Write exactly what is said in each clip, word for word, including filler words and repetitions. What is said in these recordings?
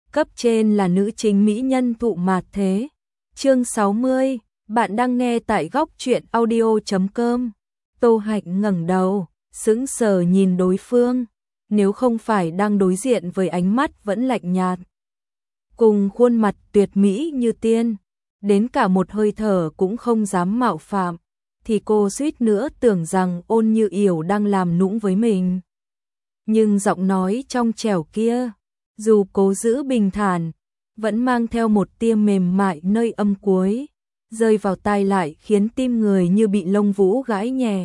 Cấp trên là nữ chính mỹ nhân thụ mạt thế. Chương sáu mươi, bạn đang nghe tại góc truyện audio chấm com. Tô Hạnh ngẩng đầu, sững sờ nhìn đối phương, nếu không phải đang đối diện với ánh mắt vẫn lạnh nhạt, cùng khuôn mặt tuyệt mỹ như tiên, đến cả một hơi thở cũng không dám mạo phạm, thì cô suýt nữa tưởng rằng Ôn Như Yểu đang làm nũng với mình. Nhưng giọng nói trong trẻo kia, dù cố giữ bình thản, vẫn mang theo một tia mềm mại nơi âm cuối, rơi vào tai lại khiến tim người như bị lông vũ gãi nhẹ.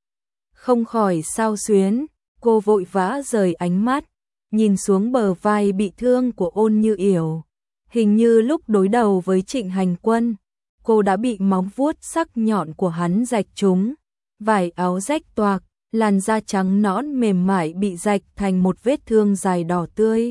Không khỏi xao xuyến, cô vội vã rời ánh mắt, nhìn xuống bờ vai bị thương của Ôn Như Yểu. Hình như lúc đối đầu với Trịnh Hành Quân, cô đã bị móng vuốt sắc nhọn của hắn rạch trúng, vải áo rách toạc, làn da trắng nõn mềm mại bị rạch thành một vết thương dài đỏ tươi.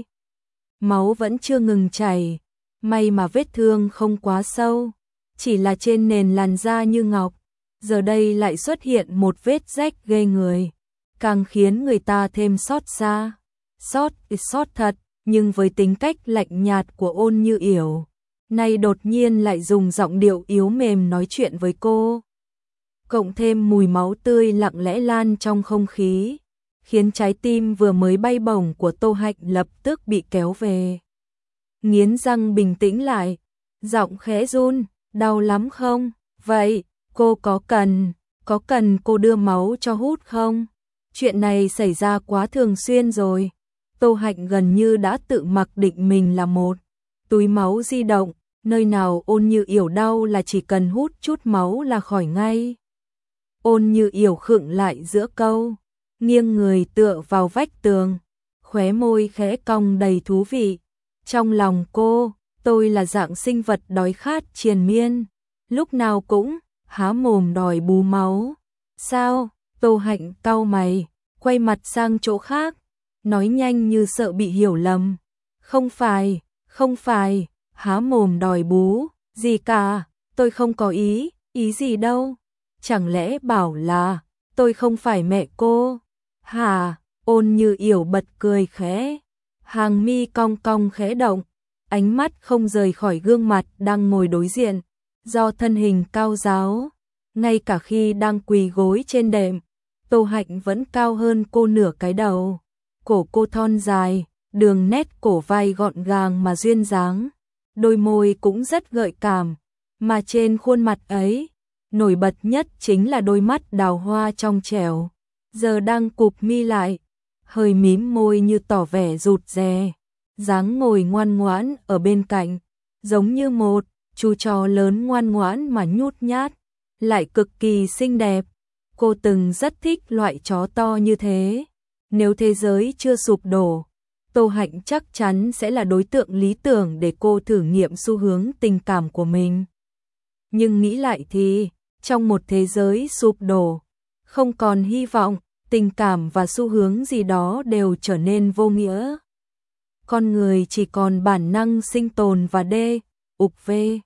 Máu vẫn chưa ngừng chảy, may mà vết thương không quá sâu, chỉ là trên nền làn da như ngọc, giờ đây lại xuất hiện một vết rách ghê người, càng khiến người ta thêm xót xa. Xót, xót thật, nhưng với tính cách lạnh nhạt của Ôn Như Yểu, nay đột nhiên lại dùng giọng điệu yếu mềm nói chuyện với cô. Cộng thêm mùi máu tươi lặng lẽ lan trong không khí, khiến trái tim vừa mới bay bổng của Tô Hạnh lập tức bị kéo về. Nghiến răng bình tĩnh lại, giọng khẽ run, đau lắm không? Vậy, cô có cần, có cần cô đưa máu cho hút không? Chuyện này xảy ra quá thường xuyên rồi. Tô Hạnh gần như đã tự mặc định mình là một túi máu di động, nơi nào Ôn Như Yểu đau là chỉ cần hút chút máu là khỏi ngay. Ôn Như Yểu khựng lại giữa câu, nghiêng người tựa vào vách tường, khóe môi khẽ cong đầy thú vị. Trong lòng cô, tôi là dạng sinh vật đói khát triền miên, lúc nào cũng há mồm đòi bú máu. Sao? Tô Hạnh cau mày, quay mặt sang chỗ khác, nói nhanh như sợ bị hiểu lầm. Không phải, không phải, há mồm đòi bú, gì cả, tôi không có ý, ý gì đâu. Chẳng lẽ bảo là, tôi không phải mẹ cô? Hả? Ôn Như Yểu bật cười khẽ, hàng mi cong cong khẽ động, ánh mắt không rời khỏi gương mặt đang ngồi đối diện, do thân hình cao ráo, ngay cả khi đang quỳ gối trên đệm, Tô Hạnh vẫn cao hơn cô nửa cái đầu. Cổ cô thon dài, đường nét cổ vai gọn gàng mà duyên dáng, đôi môi cũng rất gợi cảm, mà trên khuôn mặt ấy, nổi bật nhất chính là đôi mắt đào hoa trong trẻo, giờ đang cụp mi lại, hơi mím môi như tỏ vẻ rụt rè, dáng ngồi ngoan ngoãn ở bên cạnh, giống như một chú chó lớn ngoan ngoãn mà nhút nhát, lại cực kỳ xinh đẹp. Cô từng rất thích loại chó to như thế. Nếu thế giới chưa sụp đổ, Tô Hạnh chắc chắn sẽ là đối tượng lý tưởng để cô thử nghiệm xu hướng tình cảm của mình. Nhưng nghĩ lại thì, trong một thế giới sụp đổ, không còn hy vọng, tình cảm và xu hướng gì đó đều trở nên vô nghĩa. Con người chỉ còn bản năng sinh tồn và đê, ục vê.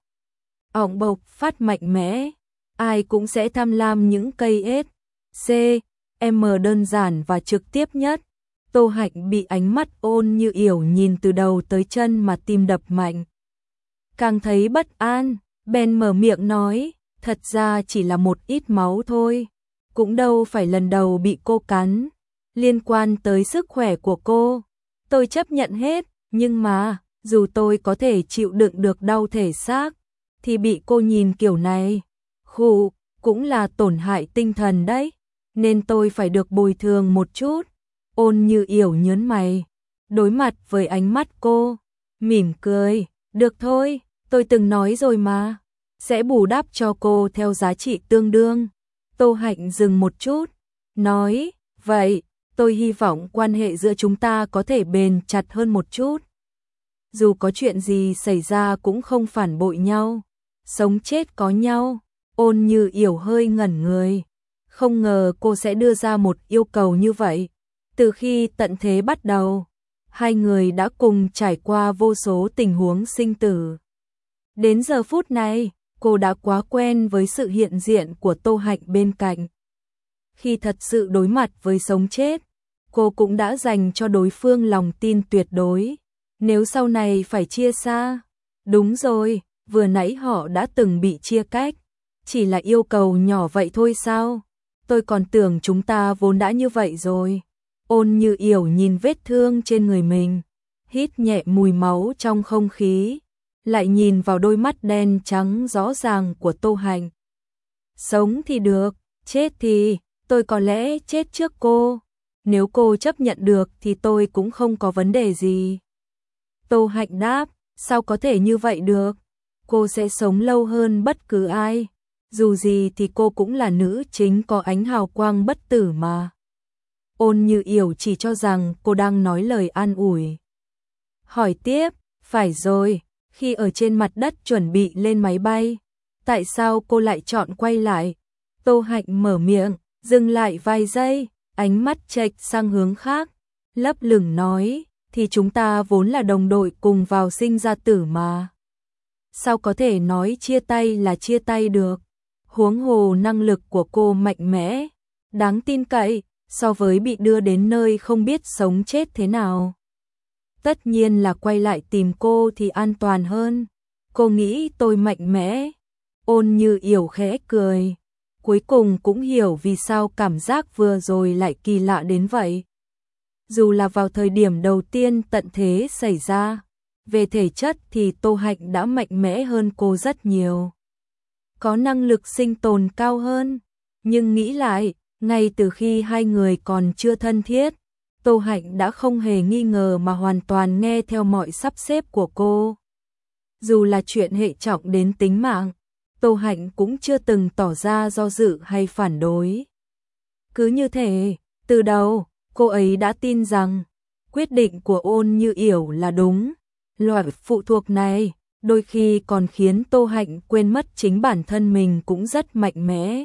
Ỏng bộc phát mạnh mẽ, ai cũng sẽ tham lam những cây ết, c, M đơn giản và trực tiếp nhất. Tô Hạnh bị ánh mắt Ôn Như Yểu nhìn từ đầu tới chân mà tim đập mạnh. Càng thấy bất an, bèn mở miệng nói, thật ra chỉ là một ít máu thôi, cũng đâu phải lần đầu bị cô cắn, liên quan tới sức khỏe của cô. Tôi chấp nhận hết, nhưng mà, dù tôi có thể chịu đựng được đau thể xác, thì bị cô nhìn kiểu này, khụ, cũng là tổn hại tinh thần đấy, nên tôi phải được bồi thường một chút. Ôn Như Yểu nhớn mày, đối mặt với ánh mắt cô, mỉm cười, được thôi, tôi từng nói rồi mà, sẽ bù đắp cho cô theo giá trị tương đương. Tô Hạnh dừng một chút, nói, vậy, tôi hy vọng quan hệ giữa chúng ta có thể bền chặt hơn một chút. Dù có chuyện gì xảy ra cũng không phản bội nhau, sống chết có nhau. Ôn Như Yểu hơi ngẩn người, không ngờ cô sẽ đưa ra một yêu cầu như vậy. Từ khi tận thế bắt đầu, hai người đã cùng trải qua vô số tình huống sinh tử. Đến giờ phút này, cô đã quá quen với sự hiện diện của Tô Hạnh bên cạnh. Khi thật sự đối mặt với sống chết, cô cũng đã dành cho đối phương lòng tin tuyệt đối. Nếu sau này phải chia xa, đúng rồi, vừa nãy họ đã từng bị chia cách, chỉ là yêu cầu nhỏ vậy thôi sao? Tôi còn tưởng chúng ta vốn đã như vậy rồi. Ôn Như Yểu nhìn vết thương trên người mình, hít nhẹ mùi máu trong không khí, lại nhìn vào đôi mắt đen trắng rõ ràng của Tô Hạnh. Sống thì được, chết thì, tôi có lẽ chết trước cô. Nếu cô chấp nhận được thì tôi cũng không có vấn đề gì. Tô Hạnh đáp, sao có thể như vậy được? Cô sẽ sống lâu hơn bất cứ ai. Dù gì thì cô cũng là nữ chính có ánh hào quang bất tử mà. Ôn Như Yểu chỉ cho rằng cô đang nói lời an ủi. Hỏi tiếp, phải rồi, khi ở trên mặt đất chuẩn bị lên máy bay, tại sao cô lại chọn quay lại? Tô Hạnh mở miệng, dừng lại vài giây, ánh mắt chệch sang hướng khác, lấp lửng nói, thì chúng ta vốn là đồng đội cùng vào sinh ra tử mà. Sao có thể nói chia tay là chia tay được? Huống hồ năng lực của cô mạnh mẽ, đáng tin cậy, so với bị đưa đến nơi không biết sống chết thế nào. Tất nhiên là quay lại tìm cô thì an toàn hơn. Cô nghĩ tôi mạnh mẽ. Ôn Như Yểu khẽ cười. Cuối cùng cũng hiểu vì sao cảm giác vừa rồi lại kỳ lạ đến vậy. Dù là vào thời điểm đầu tiên tận thế xảy ra, về thể chất thì Tô Hạnh đã mạnh mẽ hơn cô rất nhiều. Có năng lực sinh tồn cao hơn. Nhưng nghĩ lại, ngay từ khi hai người còn chưa thân thiết, Tô Hạnh đã không hề nghi ngờ mà hoàn toàn nghe theo mọi sắp xếp của cô. Dù là chuyện hệ trọng đến tính mạng, Tô Hạnh cũng chưa từng tỏ ra do dự hay phản đối. Cứ như thế, từ đầu, cô ấy đã tin rằng quyết định của Ôn Như Yểu là đúng. Loại phụ thuộc này đôi khi còn khiến Tô Hạnh quên mất chính bản thân mình cũng rất mạnh mẽ.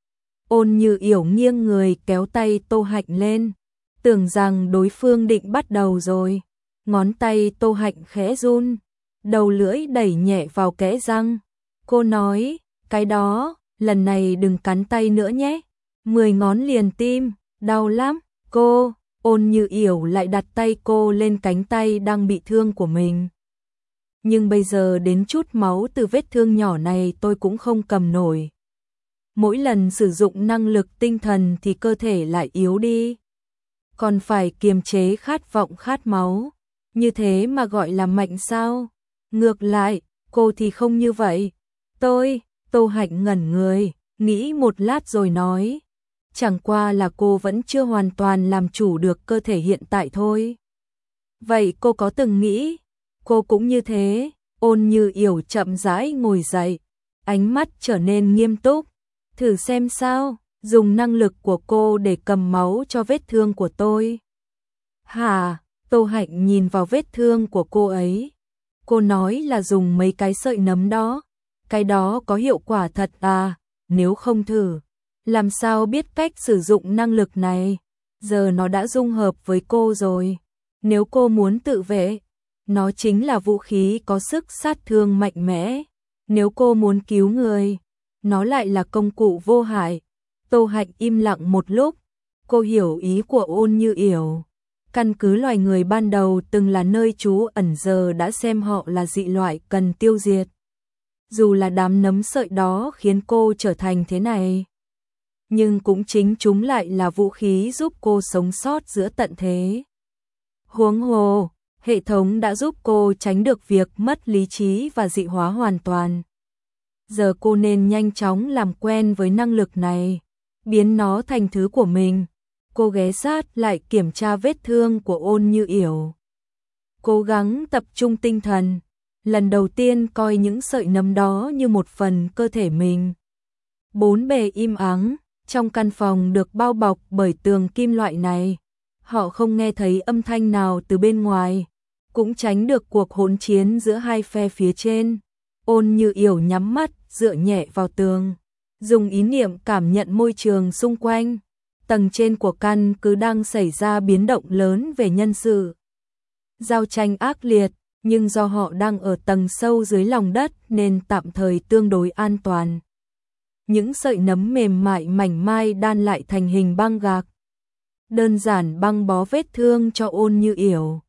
Ôn Như Yểu nghiêng người kéo tay Tô Hạnh lên, tưởng rằng đối phương định bắt đầu rồi. Ngón tay Tô Hạnh khẽ run, đầu lưỡi đẩy nhẹ vào kẽ răng. Cô nói, cái đó, lần này đừng cắn tay nữa nhé. Mười ngón liền tim, đau lắm. Cô, Ôn Như Yểu lại đặt tay cô lên cánh tay đang bị thương của mình. Nhưng bây giờ đến chút máu từ vết thương nhỏ này tôi cũng không cầm nổi. Mỗi lần sử dụng năng lực tinh thần thì cơ thể lại yếu đi. Còn phải kiềm chế khát vọng khát máu. Như thế mà gọi là mạnh sao? Ngược lại, cô thì không như vậy. Tôi, Tô Hạnh ngẩn người, nghĩ một lát rồi nói. Chẳng qua là cô vẫn chưa hoàn toàn làm chủ được cơ thể hiện tại thôi. Vậy cô có từng nghĩ, cô cũng như thế? Ôn Như Yểu chậm rãi ngồi dậy, ánh mắt trở nên nghiêm túc. Thử xem sao, dùng năng lực của cô để cầm máu cho vết thương của tôi. Hả? Tô Hạnh nhìn vào vết thương của cô ấy. Cô nói là dùng mấy cái sợi nấm đó. Cái đó có hiệu quả thật à? Nếu không thử, làm sao biết cách sử dụng năng lực này? Giờ nó đã dung hợp với cô rồi. Nếu cô muốn tự vệ, nó chính là vũ khí có sức sát thương mạnh mẽ. Nếu cô muốn cứu người, nó lại là công cụ vô hại. Tô Hạnh im lặng một lúc, cô hiểu ý của Ôn Như Yểu. Căn cứ loài người ban đầu từng là nơi trú ẩn giờ đã xem họ là dị loại cần tiêu diệt. Dù là đám nấm sợi đó khiến cô trở thành thế này, nhưng cũng chính chúng lại là vũ khí giúp cô sống sót giữa tận thế. Huống hồ, hệ thống đã giúp cô tránh được việc mất lý trí và dị hóa hoàn toàn. Giờ cô nên nhanh chóng làm quen với năng lực này, biến nó thành thứ của mình. Cô ghé sát lại kiểm tra vết thương của Ôn Như Yểu. Cố gắng tập trung tinh thần, lần đầu tiên coi những sợi nấm đó như một phần cơ thể mình. Bốn bề im ắng, trong căn phòng được bao bọc bởi tường kim loại này. Họ không nghe thấy âm thanh nào từ bên ngoài, cũng tránh được cuộc hỗn chiến giữa hai phe phía trên. Ôn Như Yểu nhắm mắt, dựa nhẹ vào tường, dùng ý niệm cảm nhận môi trường xung quanh. Tầng trên của căn cứ đang xảy ra biến động lớn về nhân sự. Giao tranh ác liệt, nhưng do họ đang ở tầng sâu dưới lòng đất nên tạm thời tương đối an toàn. Những sợi nấm mềm mại mảnh mai đan lại thành hình băng gạc. Đơn giản băng bó vết thương cho Ôn Như Yểu.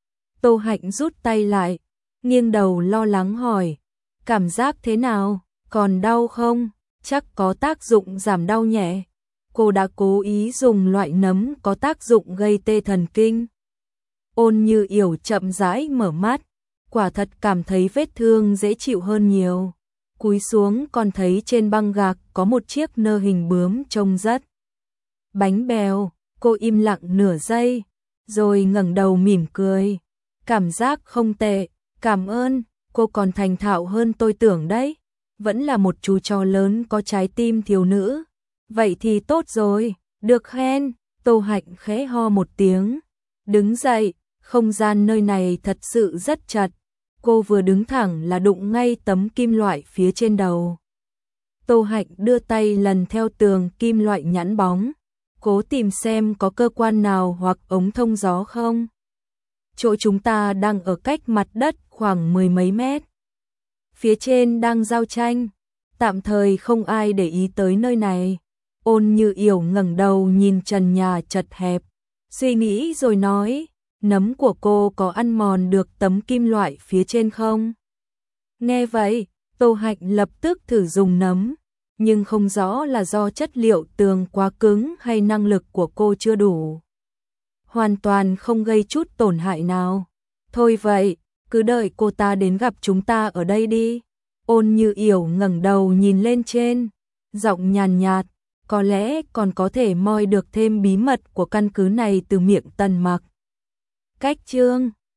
Tô Hạnh rút tay lại, nghiêng đầu lo lắng hỏi, cảm giác thế nào, còn đau không? Chắc có tác dụng giảm đau nhẹ. Cô đã cố ý dùng loại nấm có tác dụng gây tê thần kinh. Ôn Như Yểu chậm rãi mở mắt, quả thật cảm thấy vết thương dễ chịu hơn nhiều. Cúi xuống còn thấy trên băng gạc có một chiếc nơ hình bướm trông rất bánh bèo. Cô im lặng nửa giây, rồi ngẩng đầu mỉm cười. Cảm giác không tệ, cảm ơn, cô còn thành thạo hơn tôi tưởng đấy. Vẫn là một chú chó lớn có trái tim thiếu nữ. Vậy thì tốt rồi, được khen. Tô Hạnh khẽ ho một tiếng, đứng dậy, không gian nơi này thật sự rất chật. Cô vừa đứng thẳng là đụng ngay tấm kim loại phía trên đầu. Tô Hạnh đưa tay lần theo tường kim loại nhẵn bóng, cố tìm xem có cơ quan nào hoặc ống thông gió không. Chỗ chúng ta đang ở cách mặt đất khoảng mười mấy mét. Phía trên đang giao tranh, tạm thời không ai để ý tới nơi này. Ôn Như Yểu ngẩng đầu nhìn trần nhà chật hẹp, suy nghĩ rồi nói, nấm của cô có ăn mòn được tấm kim loại phía trên không? Nghe vậy, Tô Hạnh lập tức thử dùng nấm, nhưng không rõ là do chất liệu tường quá cứng hay năng lực của cô chưa đủ. Hoàn toàn không gây chút tổn hại nào. Thôi vậy, cứ đợi cô ta đến gặp chúng ta ở đây đi. Ôn Như Yểu ngẩng đầu nhìn lên trên, giọng nhàn nhạt, có lẽ còn có thể moi được thêm bí mật của căn cứ này từ miệng Tần Mặc. Cách chương